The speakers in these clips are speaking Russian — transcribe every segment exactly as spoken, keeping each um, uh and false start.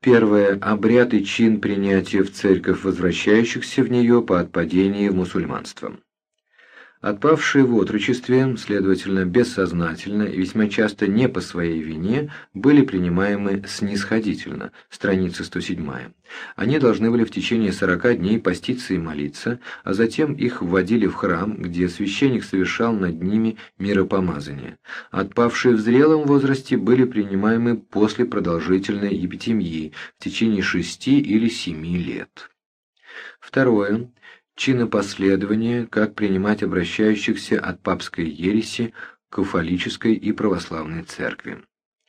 Первое. Обряд и чин принятия в церковь возвращающихся в нее по отпадении в мусульманство. Отпавшие в отрочестве, следовательно, бессознательно и весьма часто не по своей вине, были принимаемы снисходительно, страница сто семь. Они должны были в течение сорока дней поститься и молиться, а затем их вводили в храм, где священник совершал над ними миропомазание. Отпавшие в зрелом возрасте были принимаемы после продолжительной епитемьи в течение шести или семи лет. Второе. Чинопоследование, как принимать обращающихся от папской ереси к кафолической и православной церкви.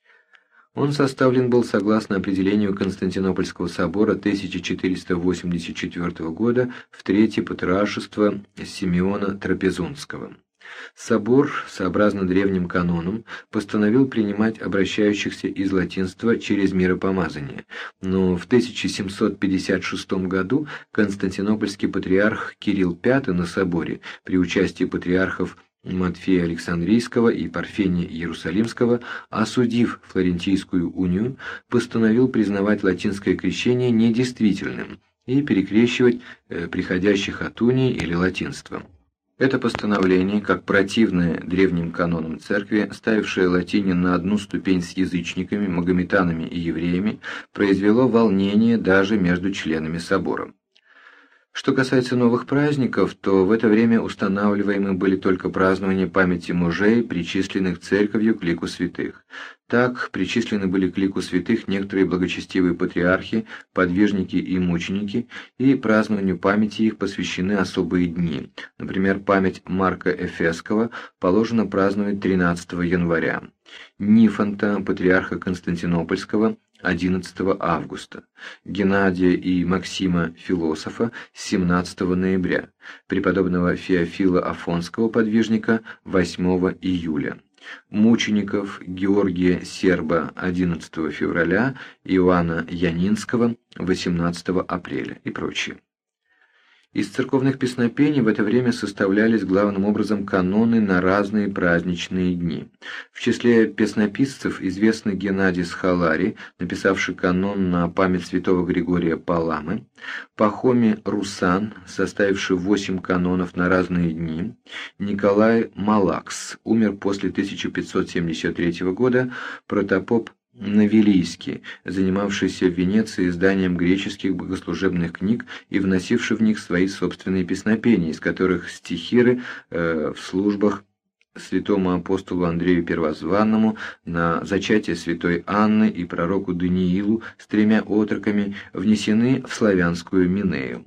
Он составлен был согласно определению Константинопольского собора тысяча четыреста восемьдесят четвёртого года в Третье Патриаршество Симеона Трапезунского. Собор, сообразно древним канонам, постановил принимать обращающихся из латинства через миропомазание, но в тысяча семьсот пятьдесят шестом году константинопольский патриарх Кирилл Пятый на соборе при участии патриархов Матфея Александрийского и Парфения Иерусалимского, осудив Флорентийскую унию, постановил признавать латинское крещение недействительным и перекрещивать э, приходящих от унии или латинства. Это постановление, как противное древним канонам церкви, ставившее латинин на одну ступень с язычниками, магометанами и евреями, произвело волнение даже между членами собора. Что касается новых праздников, то в это время устанавливаемы были только празднования памяти мужей, причисленных церковью к лику святых. Так причислены были к лику святых некоторые благочестивые патриархи, подвижники и мученики, и празднованию памяти их посвящены особые дни. Например, память Марка Эфесского положено праздновать тринадцатого января, Нифонта, патриарха Константинопольского, одиннадцатого августа, Геннадия и Максима Философа семнадцатого ноября, преподобного Феофила Афонского подвижника восьмого июля, мучеников Георгия Серба одиннадцатого февраля, Иоанна Янинского восемнадцатого апреля и прочее. Из церковных песнопений в это время составлялись главным образом каноны на разные праздничные дни. В числе песнописцев известны Геннадий Схалари, написавший канон на память святого Григория Паламы, Пахомий Русан, составивший восемь канонов на разные дни, Николай Малакс, умер после тысяча пятьсот семьдесят третьего года, протопоп Навилийский, занимавшийся в Венеции изданием греческих богослужебных книг и вносивший в них свои собственные песнопения, из которых стихиры э, в службах святому апостолу Андрею Первозванному, на зачатие святой Анны и пророку Даниилу с тремя отроками внесены в славянскую Минею.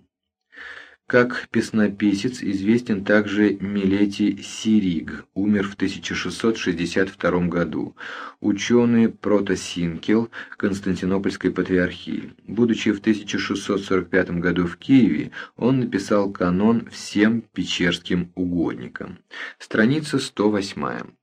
Как песнописец известен также Милетий Сириг, умер в тысяча шестьсот шестьдесят втором году, ученый Протосинкел Константинопольской патриархии. Будучи в тысяча шестьсот сорок пятом году в Киеве, он написал канон всем печерским угодникам. Страница сто восьмая.